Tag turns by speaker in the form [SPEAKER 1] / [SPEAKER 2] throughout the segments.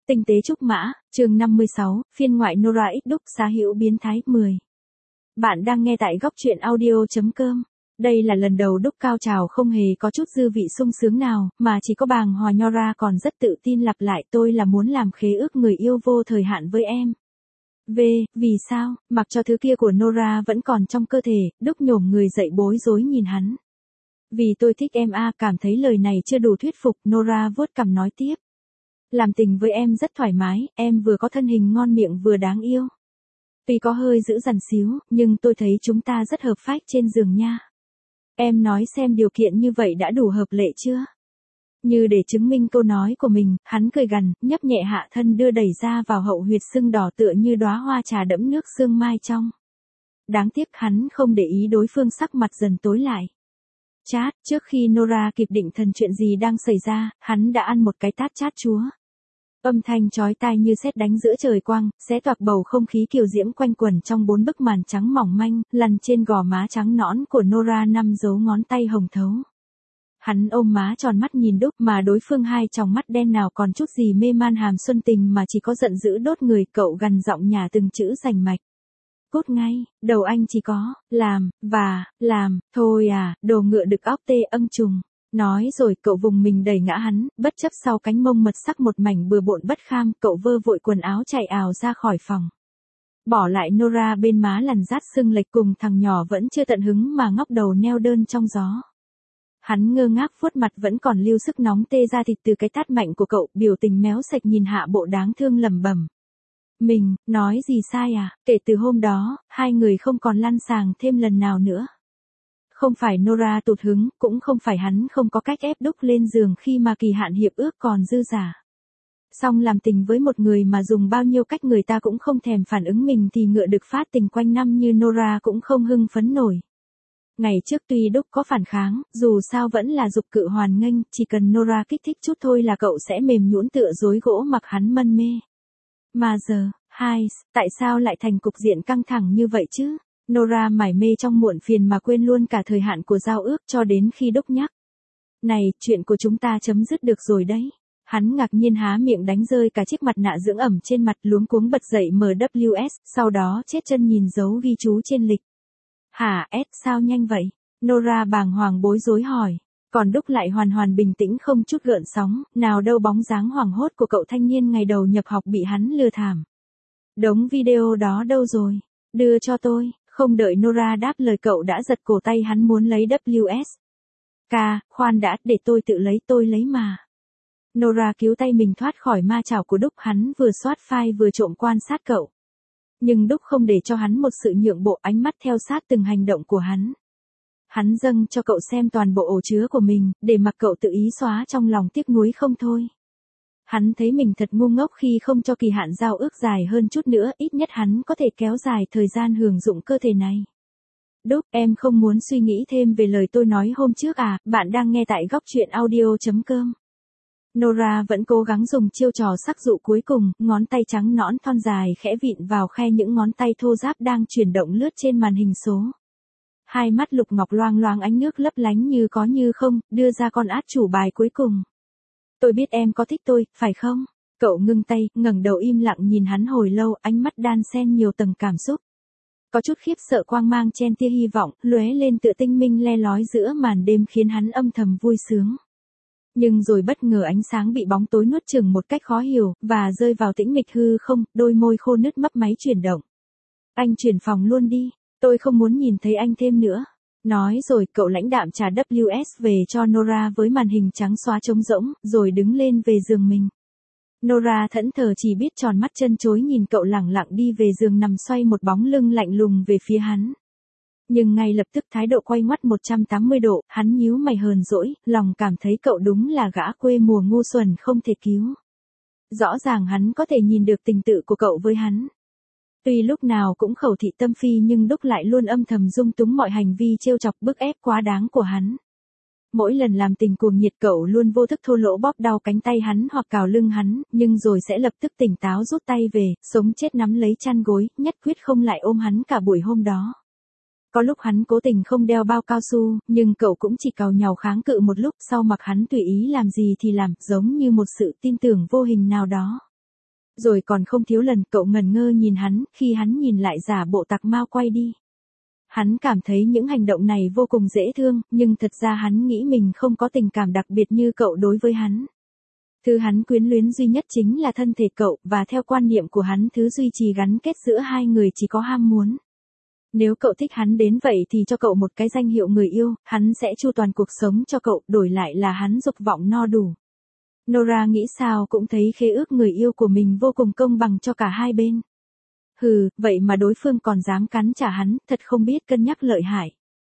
[SPEAKER 1] Tinh tế trúc mã, chương 56, phiên ngoại Nora X đúc xá hữu biến thái 10. Bạn đang nghe tại góc truyện audio.com. Đây là lần đầu đúc cao trào không hề có chút dư vị sung sướng nào, mà chỉ có bàng hoàng Nora còn rất tự tin lặp lại tôi là muốn làm khế ước người yêu vô thời hạn với em. Vì sao, mặc cho thứ kia của Nora vẫn còn trong cơ thể, đúc nhổm người dậy bối rối nhìn hắn. Vì tôi thích em cảm thấy lời này chưa đủ thuyết phục, Nora vuốt cằm nói tiếp. Làm tình với em rất thoải mái, em vừa có thân hình ngon miệng vừa đáng yêu. Tuy có hơi dữ dằn xíu, nhưng tôi thấy chúng ta rất hợp phách trên giường nha. Em nói xem điều kiện như vậy đã đủ hợp lệ chưa? Như để chứng minh câu nói của mình, hắn cười gằn, nhấp nhẹ hạ thân đưa đẩy ra vào hậu huyệt sưng đỏ tựa như đóa hoa trà đẫm nước sương mai trong. Đáng tiếc hắn không để ý đối phương sắc mặt dần tối lại. Chát, trước khi Nora kịp định thần chuyện gì đang xảy ra, hắn đã ăn một cái tát chát chúa. Âm thanh chói tai như sét đánh giữa trời quang, xé toạc bầu không khí kiều diễm quanh quẩn trong bốn bức màn trắng mỏng manh, lằn trên gò má trắng nõn của Nora 5 dấu ngón tay hồng thấu. Hắn ôm má tròn mắt nhìn đúc mà đối phương hai tròng mắt đen nào còn chút gì mê man hàm xuân tình mà chỉ có giận dữ đốt người, cậu gằn giọng nhả từng chữ rành mạch. Cút ngay, đầu anh chỉ có, làm, thôi đồ ngựa đực óc tê âng trùng. Nói rồi cậu vùng mình đẩy ngã hắn, bất chấp sau cánh mông mật sắc một mảnh bừa bộn bất kham, cậu vơ vội quần áo chạy ào ra khỏi phòng. Bỏ lại Nora bên má lằn rát sưng lệch cùng thằng nhỏ vẫn chưa tận hứng mà ngóc đầu neo đơn trong gió. Hắn ngơ ngác vuốt mặt vẫn còn lưu sức nóng tê ra thịt từ cái tát mạnh của cậu, biểu tình méo sạch nhìn hạ bộ đáng thương lẩm bẩm. Mình, nói gì sai kể từ hôm đó, hai người không còn lăn xàng thêm lần nào nữa. Không phải Nora tụt hứng, cũng không phải hắn không có cách ép đúc lên giường khi mà kỳ hạn hiệp ước còn dư dả. Song làm tình với một người mà dùng bao nhiêu cách người ta cũng không thèm phản ứng mình thì ngựa đực phát tình quanh năm như Nora cũng không hưng phấn nổi. Ngày trước tuy đúc có phản kháng, dù sao vẫn là dục cự hoàn nghênh, chỉ cần Nora kích thích chút thôi là cậu sẽ mềm nhũn tựa rối gỗ mặc hắn mân mê. Mà giờ, tại sao lại thành cục diện căng thẳng như vậy chứ? Nora mải mê trong muộn phiền mà quên luôn cả thời hạn của giao ước cho đến khi đúc nhắc. Này, chuyện của chúng ta chấm dứt được rồi đấy. Hắn ngạc nhiên há miệng đánh rơi cả chiếc mặt nạ dưỡng ẩm trên mặt, luống cuống bật dậy MWS, sau đó chết chân nhìn dấu ghi chú trên lịch. Sao nhanh vậy? Nora bàng hoàng bối rối hỏi. Còn đúc lại hoàn bình tĩnh không chút gợn sóng, nào đâu bóng dáng hoảng hốt của cậu thanh niên ngày đầu nhập học bị hắn lừa thảm. Đống video đó đâu rồi? Đưa cho tôi. Không đợi Nora đáp lời cậu đã giật cổ tay hắn muốn lấy WS. Khoan đã, để tôi lấy mà. Nora cứu tay mình thoát khỏi ma chảo của đúc, hắn vừa soát file vừa trộm quan sát cậu. Nhưng đúc không để cho hắn một sự nhượng bộ, ánh mắt theo sát từng hành động của hắn. Hắn dâng cho cậu xem toàn bộ ổ chứa của mình, để mặc cậu tự ý xóa trong lòng tiếc nuối không thôi. Hắn thấy mình thật ngu ngốc khi không cho kỳ hạn giao ước dài hơn chút nữa, ít nhất hắn có thể kéo dài thời gian hưởng dụng cơ thể này. Đúc, em không muốn suy nghĩ thêm về lời tôi nói hôm trước bạn đang nghe tại góc truyện audio.com. Nora vẫn cố gắng dùng chiêu trò sắc dụ cuối cùng, ngón tay trắng nõn thon dài khẽ vịn vào khe những ngón tay thô ráp đang chuyển động lướt trên màn hình số. Hai mắt lục ngọc loang loáng ánh nước lấp lánh như có như không, đưa ra con át chủ bài cuối cùng. Tôi biết em có thích tôi, phải không? Cậu ngưng tay, ngẩng đầu im lặng nhìn hắn hồi lâu, ánh mắt đan xen nhiều tầng cảm xúc. Có chút khiếp sợ quang mang chen tia hy vọng, lóe lên tựa tinh minh le lói giữa màn đêm khiến hắn âm thầm vui sướng. Nhưng rồi bất ngờ ánh sáng bị bóng tối nuốt chửng một cách khó hiểu, và rơi vào tĩnh mịch hư không, đôi môi khô nứt mấp máy chuyển động. Anh chuyển phòng luôn đi, tôi không muốn nhìn thấy anh thêm nữa. Nói rồi cậu lãnh đạm trả WS về cho Nora với màn hình trắng xóa trống rỗng, rồi đứng lên về giường mình. Nora thẫn thờ chỉ biết tròn mắt chân chối nhìn cậu lẳng lặng đi về giường nằm xoay một bóng lưng lạnh lùng về phía hắn. Nhưng ngay lập tức thái độ quay ngoắt 180 độ, hắn nhíu mày hờn dỗi, lòng cảm thấy cậu đúng là gã quê mùa ngu xuẩn không thể cứu. Rõ ràng hắn có thể nhìn được tình tự của cậu với hắn. Tuy lúc nào cũng khẩu thị tâm phi nhưng đúc lại luôn âm thầm dung túng mọi hành vi trêu chọc bức ép quá đáng của hắn. Mỗi lần làm tình cuồng nhiệt cậu luôn vô thức thô lỗ bóp đau cánh tay hắn hoặc cào lưng hắn, nhưng rồi sẽ lập tức tỉnh táo rút tay về, sống chết nắm lấy chăn gối, nhất quyết không lại ôm hắn cả buổi hôm đó. Có lúc hắn cố tình không đeo bao cao su, nhưng cậu cũng chỉ càu nhàu kháng cự một lúc, sau mặc hắn tùy ý làm gì thì làm, giống như một sự tin tưởng vô hình nào đó. Rồi còn không thiếu lần cậu ngẩn ngơ nhìn hắn, khi hắn nhìn lại giả bộ tặc mau quay đi. Hắn cảm thấy những hành động này vô cùng dễ thương, nhưng thật ra hắn nghĩ mình không có tình cảm đặc biệt như cậu đối với hắn. Thứ hắn quyến luyến duy nhất chính là thân thể cậu, và theo quan niệm của hắn thứ duy trì gắn kết giữa hai người chỉ có ham muốn. Nếu cậu thích hắn đến vậy thì cho cậu một cái danh hiệu người yêu, hắn sẽ chu toàn cuộc sống cho cậu, đổi lại là hắn dục vọng no đủ. Nora nghĩ sao cũng thấy khế ước người yêu của mình vô cùng công bằng cho cả hai bên. Hừ, vậy mà đối phương còn dám cắn trả hắn, thật không biết cân nhắc lợi hại.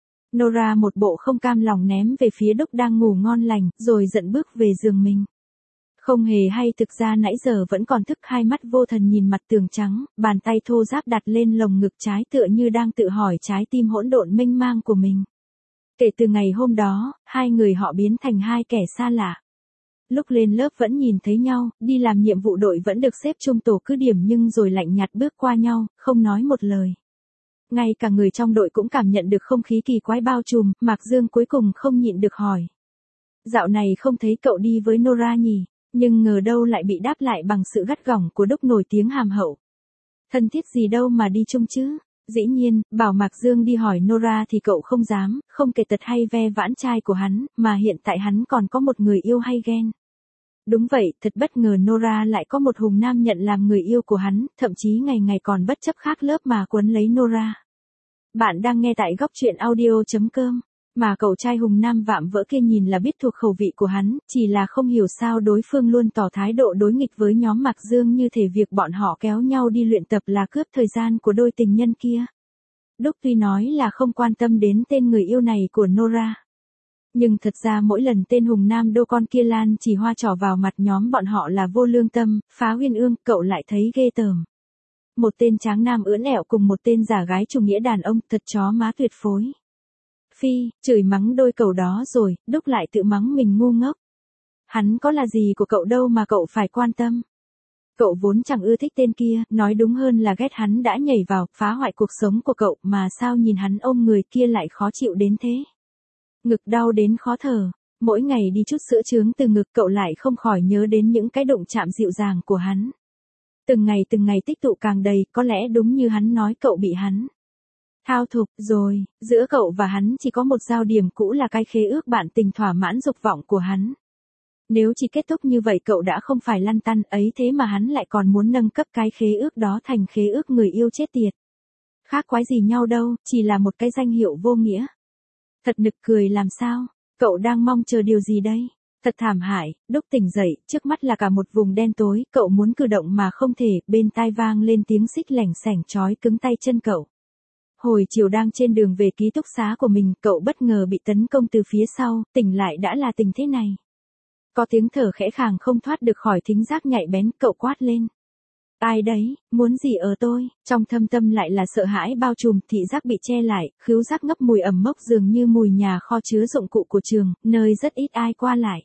[SPEAKER 1] Nora một bộ không cam lòng ném về phía Đúc đang ngủ ngon lành, rồi giận bước về giường mình. Không hề hay thực ra nãy giờ vẫn còn thức, hai mắt vô thần nhìn mặt tường trắng, bàn tay thô ráp đặt lên lồng ngực trái tựa như đang tự hỏi trái tim hỗn độn mênh mang của mình. Kể từ ngày hôm đó, hai người họ biến thành hai kẻ xa lạ. Lúc lên lớp vẫn nhìn thấy nhau, đi làm nhiệm vụ đội vẫn được xếp chung tổ cứ điểm nhưng rồi lạnh nhạt bước qua nhau, không nói một lời. Ngay cả người trong đội cũng cảm nhận được không khí kỳ quái bao trùm, Mạc Dương cuối cùng không nhịn được hỏi. Dạo này không thấy cậu đi với Nora nhỉ? Nhưng ngờ đâu lại bị đáp lại bằng sự gắt gỏng của Đúc nổi tiếng hàm hậu. Thân thiết gì đâu mà đi chung chứ? Dĩ nhiên, bảo Mạc Dương đi hỏi Nora thì cậu không dám, không kể tật hay ve vãn trai của hắn, mà hiện tại hắn còn có một người yêu hay ghen. Đúng vậy, thật bất ngờ Nora lại có một hùng nam nhận làm người yêu của hắn, thậm chí ngày ngày còn bất chấp khác lớp mà quấn lấy Nora. Bạn đang nghe tại góc truyện audio.com. Mà cậu trai hùng nam vạm vỡ kia nhìn là biết thuộc khẩu vị của hắn, chỉ là không hiểu sao đối phương luôn tỏ thái độ đối nghịch với nhóm Mạc Dương như thể việc bọn họ kéo nhau đi luyện tập là cướp thời gian của đôi tình nhân kia. Đúc tuy nói là không quan tâm đến tên người yêu này của Nora. Nhưng thật ra mỗi lần tên hùng nam đô con kia lan chỉ hoa trò vào mặt nhóm bọn họ là vô lương tâm, phá uyên ương, cậu lại thấy ghê tởm. Một tên tráng nam ưỡn ẻo cùng một tên giả gái chủ nghĩa đàn ông, thật chó má tuyệt phối. Phi, chửi mắng đôi cậu đó rồi, Đúc lại tự mắng mình ngu ngốc. Hắn có là gì của cậu đâu mà cậu phải quan tâm. Cậu vốn chẳng ưa thích tên kia, nói đúng hơn là ghét hắn đã nhảy vào, phá hoại cuộc sống của cậu, mà sao nhìn hắn ôm người kia lại khó chịu đến thế. Ngực đau đến khó thở, mỗi ngày đi chút sữa trướng từ ngực cậu lại không khỏi nhớ đến những cái đụng chạm dịu dàng của hắn. Từng ngày tích tụ càng đầy, có lẽ đúng như hắn nói cậu bị hắn thao thục rồi, giữa cậu và hắn chỉ có một giao điểm cũ là cái khế ước bạn tình thỏa mãn dục vọng của hắn. Nếu chỉ kết thúc như vậy cậu đã không phải lăn tăn ấy, thế mà hắn lại còn muốn nâng cấp cái khế ước đó thành khế ước người yêu chết tiệt. Khác quái gì nhau đâu, chỉ là một cái danh hiệu vô nghĩa. Thật nực cười làm sao, cậu đang mong chờ điều gì đây? Thật thảm hại, Đúc tỉnh dậy, trước mắt là cả một vùng đen tối, cậu muốn cử động mà không thể, bên tai vang lên tiếng xích lẻng xẻng trói cứng tay chân cậu. Hồi chiều đang trên đường về ký túc xá của mình, cậu bất ngờ bị tấn công từ phía sau, tỉnh lại đã là tình thế này. Có tiếng thở khẽ khàng không thoát được khỏi thính giác nhạy bén, cậu quát lên. Ai đấy, muốn gì ở tôi? Trong thâm tâm lại là sợ hãi bao trùm, thị giác bị che lại, khứu giác ngấp mùi ẩm mốc dường như mùi nhà kho chứa dụng cụ của trường, nơi rất ít ai qua lại.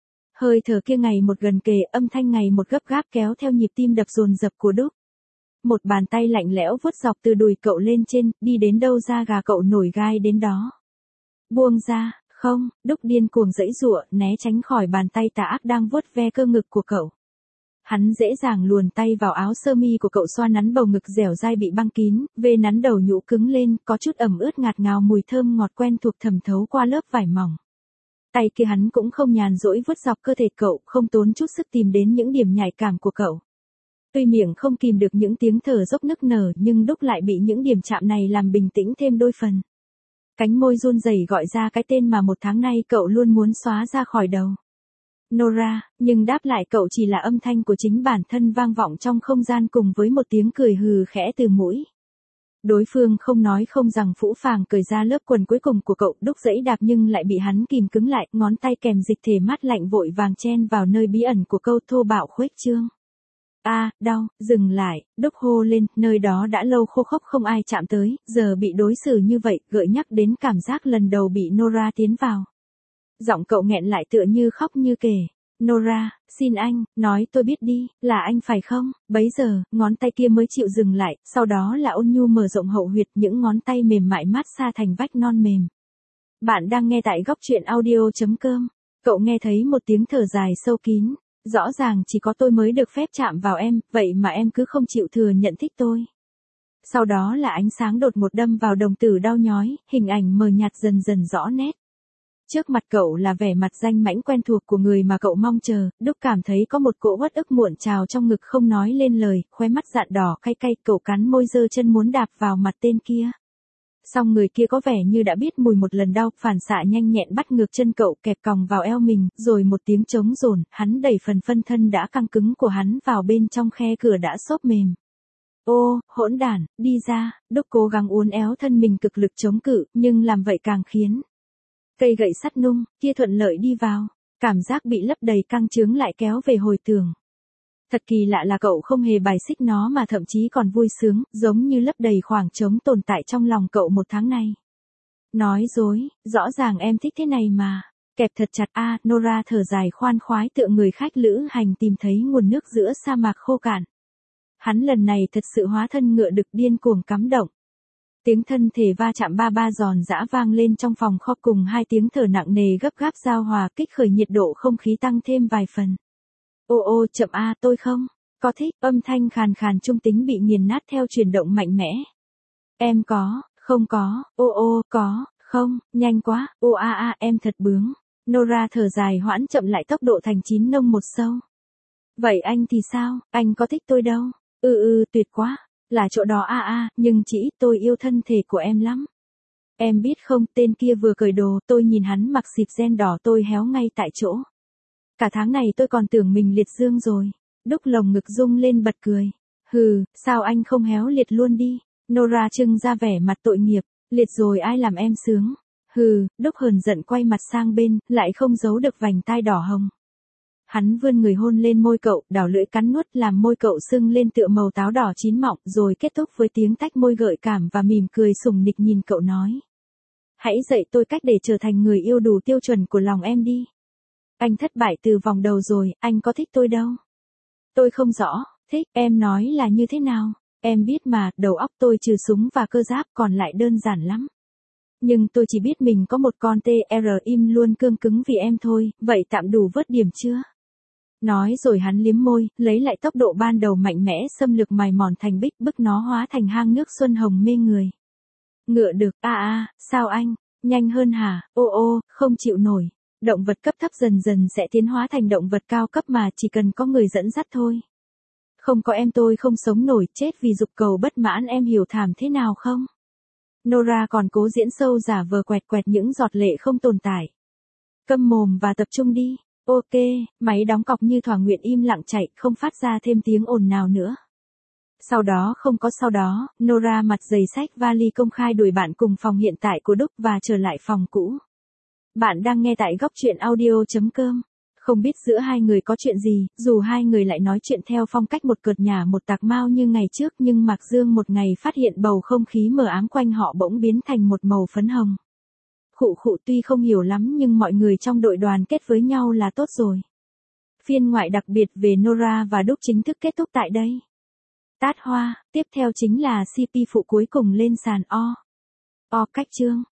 [SPEAKER 1] Hơi thở kia ngày một gần kề, âm thanh ngày một gấp gáp kéo theo nhịp tim đập dồn dập của Đúc. Một bàn tay lạnh lẽo vuốt dọc từ đùi cậu lên trên, đi đến đâu da gà cậu nổi gai đến đó. Buông ra, không, Đúc điên cuồng giãy giụa, né tránh khỏi bàn tay tà ác đang vuốt ve cơ ngực của cậu. Hắn dễ dàng luồn tay vào áo sơ mi của cậu, xoa nắn bầu ngực dẻo dai bị băng kín, vê nắn đầu nhũ cứng lên, có chút ẩm ướt ngạt ngào, mùi thơm ngọt quen thuộc thẩm thấu qua lớp vải mỏng. Tay kia hắn cũng không nhàn rỗi vuốt dọc cơ thể cậu, không tốn chút sức tìm đến những điểm nhạy cảm của cậu. Tuy miệng không kìm được những tiếng thở dốc nức nở, nhưng Đúc lại bị những điểm chạm này làm bình tĩnh thêm đôi phần. Cánh môi run rẩy gọi ra cái tên mà một tháng nay cậu luôn muốn xóa ra khỏi đầu. Nora, nhưng đáp lại cậu chỉ là âm thanh của chính bản thân vang vọng trong không gian cùng với một tiếng cười hừ khẽ từ mũi. Đối phương không nói không rằng phũ phàng cởi ra lớp quần cuối cùng của cậu, Đúc giãy đạp nhưng lại bị hắn kìm cứng lại, ngón tay kèm dịch thể mát lạnh vội vàng chen vào nơi bí ẩn của câu thô bạo khuếch trương. Đau, dừng lại, Đúc hô lên, nơi đó đã lâu khô khốc không ai chạm tới, giờ bị đối xử như vậy, gợi nhắc đến cảm giác lần đầu bị Nora tiến vào. Giọng cậu nghẹn lại tựa như khóc như kể. Nora, xin anh, nói tôi biết đi, là anh phải không? Bấy giờ, ngón tay kia mới chịu dừng lại, sau đó là ôn nhu mở rộng hậu huyệt, những ngón tay mềm mại mát xa thành vách non mềm. Bạn đang nghe tại góc truyện audio.com. Cậu nghe thấy một tiếng thở dài sâu kín. rõ ràng chỉ có tôi mới được phép chạm vào em, vậy mà em cứ không chịu thừa nhận thích tôi. Sau đó là ánh sáng đột ngột đâm vào đồng tử đau nhói, hình ảnh mờ nhạt dần dần rõ nét. Trước mặt cậu là vẻ mặt danh mãnh quen thuộc của người mà cậu mong chờ, Đúc cảm thấy có một cỗ uất ức muộn trào trong ngực không nói lên lời, khóe mắt dạn đỏ cay cay, cậu cắn môi giơ chân muốn đạp vào mặt tên kia. Song người kia có vẻ như đã biết mùi một lần đau, phản xạ nhanh nhẹn bắt ngược chân cậu kẹp còng vào eo mình, rồi một tiếng trống rồn, hắn đẩy phần phân thân đã căng cứng của hắn vào bên trong khe cửa đã xốp mềm. Ô, hỗn đản, đi ra, Đúc cố gắng uốn éo thân mình cực lực chống cự, nhưng làm vậy càng khiến cây gậy sắt nung kia thuận lợi đi vào, cảm giác bị lấp đầy căng trướng lại kéo về hồi tưởng. Thật kỳ lạ là cậu không hề bài xích nó mà thậm chí còn vui sướng, giống như lấp đầy khoảng trống tồn tại trong lòng cậu một tháng nay. Nói dối, rõ ràng em thích thế này mà. Kẹp thật chặt Nora thở dài khoan khoái tựa người khách lữ hành tìm thấy nguồn nước giữa sa mạc khô cạn. Hắn lần này thật sự hóa thân ngựa đực điên cuồng cắm động. Tiếng thân thể va chạm ba ba giòn giã vang lên trong phòng kho cùng hai tiếng thở nặng nề gấp gáp giao hòa kích khởi nhiệt độ không khí tăng thêm vài phần. Ô chậm tôi không có thích, âm thanh khàn khàn trung tính bị nghiền nát theo chuyển động mạnh mẽ. Em có, không có, có, không, nhanh quá, em thật bướng. Nora thở dài hoãn chậm lại tốc độ thành 9 nông một sâu. Vậy anh thì sao, anh có thích tôi đâu? Tuyệt quá, là chỗ đó nhưng chỉ tôi yêu thân thể của em lắm. Em biết không, tên kia vừa cởi đồ, tôi nhìn hắn mặc xịp ren đỏ tôi héo ngay tại chỗ. Cả tháng này tôi còn tưởng mình liệt dương rồi. Đúc lồng ngực rung lên bật cười. Hừ, sao anh không héo liệt luôn đi? Nora trưng ra vẻ mặt tội nghiệp. Liệt rồi ai làm em sướng? Hừ, Đúc hờn giận quay mặt sang bên, lại không giấu được vành tai đỏ hồng. Hắn vươn người hôn lên môi cậu, đảo lưỡi cắn nuốt làm môi cậu sưng lên tựa màu táo đỏ chín mọng, rồi kết thúc với tiếng tách môi gợi cảm và mỉm cười sùng nịch nhìn cậu nói. Hãy dạy tôi cách để trở thành người yêu đủ tiêu chuẩn của lòng em đi. Anh thất bại từ vòng đầu rồi, anh có thích tôi đâu. Tôi không rõ, thích, em nói là như thế nào? Em biết mà, đầu óc tôi trừ súng và cơ giáp còn lại đơn giản lắm. Nhưng tôi chỉ biết mình có một con TR im luôn cương cứng vì em thôi, vậy tạm đủ vớt điểm chưa? Nói rồi hắn liếm môi, lấy lại tốc độ ban đầu mạnh mẽ xâm lược mài mòn thành bích bức nó hóa thành hang nước xuân hồng mê người. Ngựa được, sao anh, nhanh hơn hả, không chịu nổi. Động vật cấp thấp dần dần sẽ tiến hóa thành động vật cao cấp mà chỉ cần có người dẫn dắt thôi. Không có em tôi không sống nổi, chết vì dục cầu bất mãn, em hiểu thảm thế nào không? Nora còn cố diễn sâu giả vờ quẹt quẹt những giọt lệ không tồn tại. Câm mồm và tập trung đi. Ok, máy đóng cọc như thỏa nguyện im lặng chạy, không phát ra thêm tiếng ồn nào nữa. Sau đó, Nora mặt dày xách vali công khai đuổi bạn cùng phòng hiện tại của Đúc và trở lại phòng cũ. Bạn đang nghe tại góc truyện audio.com. Không biết giữa hai người có chuyện gì, dù hai người lại nói chuyện theo phong cách một cợt nhả một tạc mao như ngày trước, nhưng Mạc Dương một ngày phát hiện bầu không khí mờ ám quanh họ bỗng biến thành một màu phấn hồng. Khụ tuy không hiểu lắm nhưng mọi người trong đội đoàn kết với nhau là tốt rồi. Phiên ngoại đặc biệt về Nora và Đúc chính thức kết thúc tại đây. Tát hoa, tiếp theo chính là CP phụ cuối cùng lên sàn O. Cách chương.